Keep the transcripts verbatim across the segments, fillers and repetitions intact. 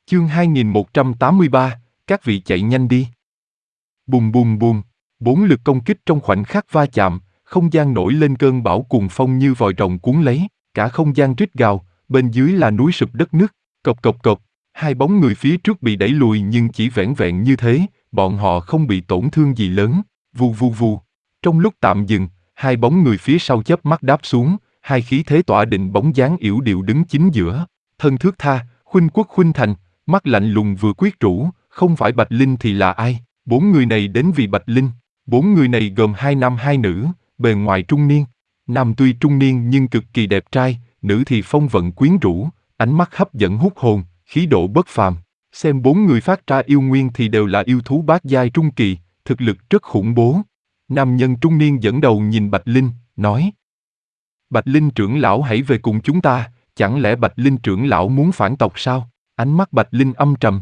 Chương hai nghìn một trăm tám mươi ba, các vị chạy nhanh đi. Bùm bùm bùm, bốn lực công kích trong khoảnh khắc va chạm, không gian nổi lên cơn bão cuồng phong như vòi rồng cuốn lấy, cả không gian rít gào, bên dưới là núi sụp đất nứt, cộc cộc cộc, hai bóng người phía trước bị đẩy lùi nhưng chỉ vẻn vẹn như thế, bọn họ không bị tổn thương gì lớn, vù vù vù. Trong lúc tạm dừng, hai bóng người phía sau chớp mắt đáp xuống, hai khí thế tỏa định bóng dáng yểu điệu đứng chính giữa, thân thước tha, khuynh quốc khuynh thành, mắt lạnh lùng vừa quyết rũ, không phải Bạch Linh thì là ai? Bốn người này đến vì Bạch Linh. Bốn người này gồm hai nam hai nữ, bề ngoài trung niên. Nam tuy trung niên nhưng cực kỳ đẹp trai, nữ thì phong vận quyến rũ, ánh mắt hấp dẫn hút hồn, khí độ bất phàm. Xem bốn người phát ra yêu nguyên thì đều là yêu thú bát giai trung kỳ, thực lực rất khủng bố. Nam nhân trung niên dẫn đầu nhìn Bạch Linh, nói: Bạch Linh trưởng lão hãy về cùng chúng ta, chẳng lẽ Bạch Linh trưởng lão muốn phản tộc sao? Ánh mắt Bạch Linh âm trầm.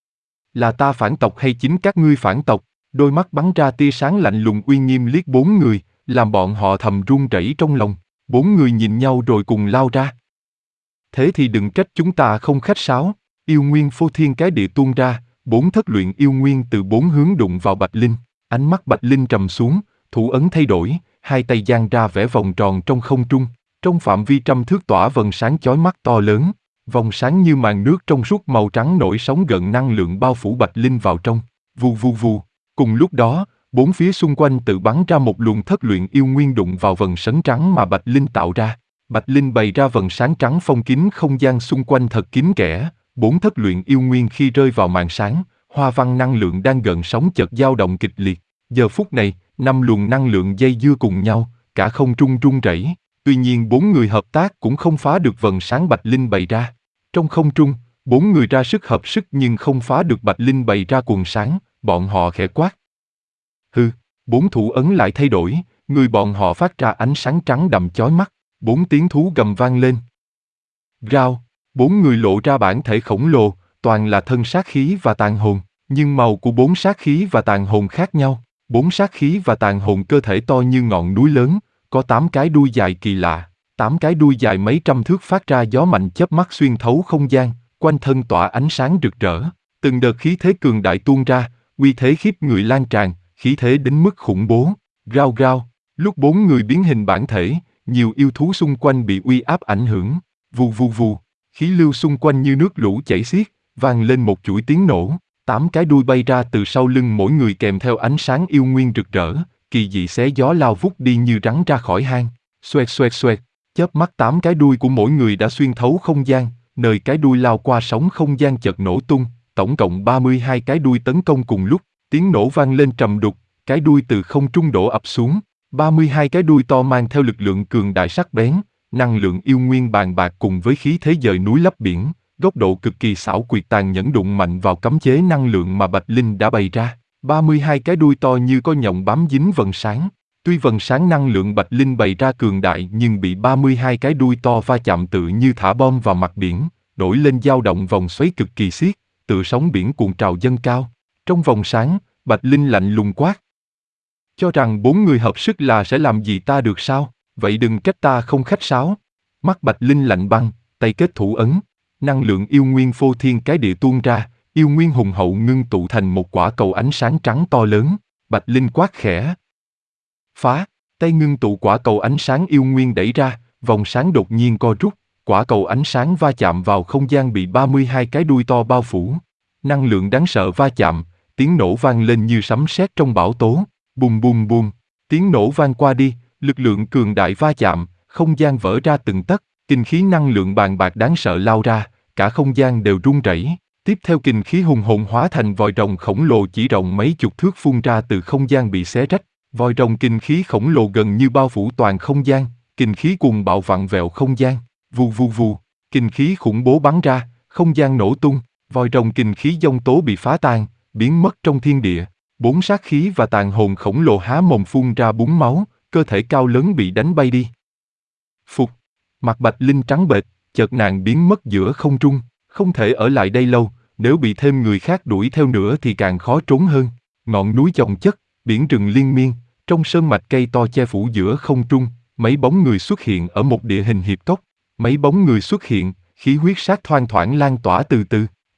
Là ta phản tộc hay chính các ngươi phản tộc? Đôi mắt bắn ra tia sáng lạnh lùng uy nghiêm liếc bốn người, làm bọn họ thầm run rẩy trong lòng. Bốn người nhìn nhau rồi cùng lao ra. Thế thì đừng trách chúng ta không khách sáo. Yêu nguyên phô thiên cái địa tuôn ra, bốn thất luyện yêu nguyên từ bốn hướng đụng vào Bạch Linh. Ánh mắt Bạch Linh trầm xuống, thủ ấn thay đổi, hai tay giang ra vẽ vòng tròn trong không trung. Trong phạm vi trăm thước tỏa vầng sáng chói mắt to lớn. Vòng sáng như màn nước trong suốt màu trắng nổi sóng gợn năng lượng bao phủ Bạch Linh vào trong. Vù vù vù. Cùng lúc đó, bốn phía xung quanh tự bắn ra một luồng thất luyện yêu nguyên đụng vào vầng sáng trắng mà Bạch Linh tạo ra. Bạch Linh bày ra vầng sáng trắng phong kín không gian xung quanh thật kín kẽ. Bốn thất luyện yêu nguyên khi rơi vào màn sáng, hoa văn năng lượng đang gợn sóng chợt dao động kịch liệt. Giờ phút này, năm luồng năng lượng dây dưa cùng nhau, cả không trung rung rẩy. Tuy nhiên bốn người hợp tác cũng không phá được vầng sáng Bạch Linh bày ra. Trong không trung, bốn người ra sức hợp sức nhưng không phá được Bạch Linh bày ra quần sáng, bọn họ khẽ quát. Hừ, bốn thủ ấn lại thay đổi, người bọn họ phát ra ánh sáng trắng đậm chói mắt, bốn tiếng thú gầm vang lên. Rao, bốn người lộ ra bản thể khổng lồ, toàn là thân sát khí và tàn hồn, nhưng màu của bốn sát khí và tàn hồn khác nhau. Bốn sát khí và tàn hồn cơ thể to như ngọn núi lớn, có tám cái đuôi dài kỳ lạ. Tám cái đuôi dài mấy trăm thước phát ra gió mạnh chớp mắt xuyên thấu không gian, quanh thân tỏa ánh sáng rực rỡ. Từng đợt khí thế cường đại tuôn ra, uy thế khiếp người lan tràn, khí thế đến mức khủng bố. Rao rao, lúc bốn người biến hình bản thể, nhiều yêu thú xung quanh bị uy áp ảnh hưởng. Vù vù vù, khí lưu xung quanh như nước lũ chảy xiết, vang lên một chuỗi tiếng nổ. Tám cái đuôi bay ra từ sau lưng mỗi người kèm theo ánh sáng yêu nguyên rực rỡ, kỳ dị xé gió lao vút đi như rắn ra khỏi hang. Xoẹt xoẹt xoẹt. Chớp mắt tám cái đuôi của mỗi người đã xuyên thấu không gian, nơi cái đuôi lao qua sóng không gian chợt nổ tung, tổng cộng ba mươi hai cái đuôi tấn công cùng lúc, tiếng nổ vang lên trầm đục, cái đuôi từ không trung đổ ập xuống, ba mươi hai cái đuôi to mang theo lực lượng cường đại sắc bén, năng lượng yêu nguyên bàn bạc cùng với khí thế dời núi lấp biển, góc độ cực kỳ xảo quyệt tàn nhẫn đụng mạnh vào cấm chế năng lượng mà Bạch Linh đã bày ra, ba mươi hai cái đuôi to như có nhộng bám dính vầng sáng. Tuy vầng sáng năng lượng Bạch Linh bày ra cường đại nhưng bị ba mươi hai cái đuôi to va chạm tự như thả bom vào mặt biển, nổi lên dao động vòng xoáy cực kỳ xiết, tự sóng biển cuộn trào dâng cao. Trong vòng sáng, Bạch Linh lạnh lùng quát. Cho rằng bốn người hợp sức là sẽ làm gì ta được sao, vậy đừng trách ta không khách sáo. Mắt Bạch Linh lạnh băng, tay kết thủ ấn, năng lượng yêu nguyên phô thiên cái địa tuôn ra, yêu nguyên hùng hậu ngưng tụ thành một quả cầu ánh sáng trắng to lớn. Bạch Linh quát khẽ. Phá, tay ngưng tụ quả cầu ánh sáng yêu nguyên đẩy ra, vòng sáng đột nhiên co rút, quả cầu ánh sáng va chạm vào không gian bị ba mươi hai cái đuôi to bao phủ. Năng lượng đáng sợ va chạm, tiếng nổ vang lên như sấm sét trong bão tố, bùm bùm bùm, tiếng nổ vang qua đi, lực lượng cường đại va chạm, không gian vỡ ra từng tấc, kinh khí năng lượng bàn bạc đáng sợ lao ra, cả không gian đều rung rẩy. Tiếp theo kinh khí hùng hồn hóa thành vòi rồng khổng lồ chỉ rộng mấy chục thước phun ra từ không gian bị xé rách. Vòi rồng kinh khí khổng lồ gần như bao phủ toàn không gian, kinh khí cuồng bạo vặn vẹo không gian, vù vù vù, kinh khí khủng bố bắn ra, không gian nổ tung, vòi rồng kinh khí giông tố bị phá tan, biến mất trong thiên địa, bốn sát khí và tàn hồn khổng lồ há mồm phun ra búng máu, cơ thể cao lớn bị đánh bay đi. Phục, mặt Bạch Linh trắng bệch, chợt nàng biến mất giữa không trung, không thể ở lại đây lâu, nếu bị thêm người khác đuổi theo nữa thì càng khó trốn hơn. Ngọn núi chồng chất, biển rừng liên miên, trong sơn mạch cây to che phủ giữa không trung, mấy bóng người xuất hiện ở một địa hình hiệp cốc. Mấy bóng người xuất hiện, khí huyết sát thoang thoảng lan tỏa từ từ.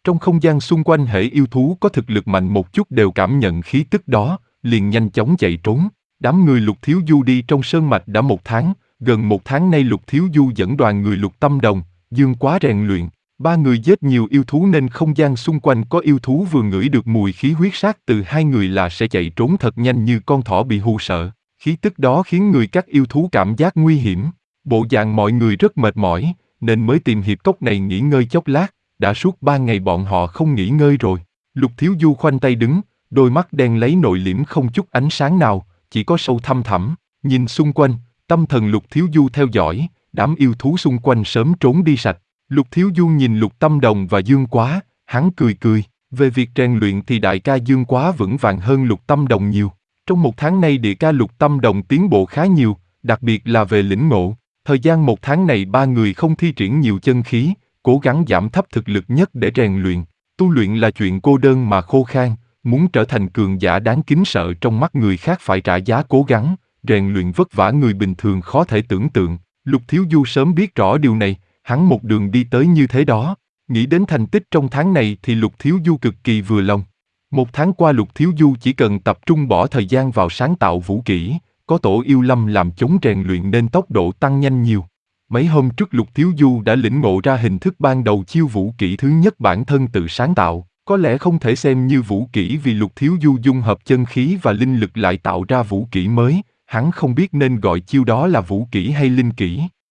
Trong không gian xung quanh hễ yêu thú có thực lực mạnh một chút đều cảm nhận khí tức đó, liền nhanh chóng chạy trốn. Đám người Lục Thiếu Du đi trong sơn mạch đã một tháng, gần một tháng nay Lục Thiếu Du dẫn đoàn người Lục Tâm Đồng, Dương Quá rèn luyện. Ba người giết nhiều yêu thú nên không gian xung quanh có yêu thú vừa ngửi được mùi khí huyết sát từ hai người là sẽ chạy trốn thật nhanh như con thỏ bị hù sợ. Khí tức đó khiến người các yêu thú cảm giác nguy hiểm. Bộ dạng mọi người rất mệt mỏi, nên mới tìm hiệp cốc này nghỉ ngơi chốc lát. Đã suốt ba ngày bọn họ không nghỉ ngơi rồi. Lục Thiếu Du khoanh tay đứng, đôi mắt đen lấy nội liễm không chút ánh sáng nào, chỉ có sâu thăm thẳm. Nhìn xung quanh, tâm thần Lục Thiếu Du theo dõi, đám yêu thú xung quanh sớm trốn đi sạch. Lục Thiếu Du nhìn Lục Tâm Đồng và Dương Quá, hắn cười cười. Về việc rèn luyện thì đại ca Dương Quá vững vàng hơn Lục Tâm Đồng nhiều. Trong một tháng nay địa ca Lục Tâm Đồng tiến bộ khá nhiều, đặc biệt là về lĩnh ngộ. Thời gian một tháng này ba người không thi triển nhiều chân khí, cố gắng giảm thấp thực lực nhất để rèn luyện. Tu luyện là chuyện cô đơn mà khô khan, muốn trở thành cường giả đáng kính sợ trong mắt người khác phải trả giá cố gắng, rèn luyện vất vả người bình thường khó thể tưởng tượng. Lục Thiếu Du sớm biết rõ điều này, hắn một đường đi tới như thế đó. Nghĩ đến thành tích trong tháng này thì Lục Thiếu Du cực kỳ vừa lòng. Một tháng qua Lục Thiếu Du chỉ cần tập trung bỏ thời gian vào sáng tạo vũ kỹ, có tổ yêu lâm làm chống rèn luyện nên tốc độ tăng nhanh nhiều. Mấy hôm trước Lục Thiếu Du đã lĩnh ngộ ra hình thức ban đầu chiêu vũ kỹ thứ nhất bản thân tự sáng tạo. Có lẽ không thể xem như vũ kỹ vì Lục Thiếu Du dung hợp chân khí và linh lực lại tạo ra vũ kỹ mới, hắn không biết nên gọi chiêu đó là vũ kỹ hay linh kỹ.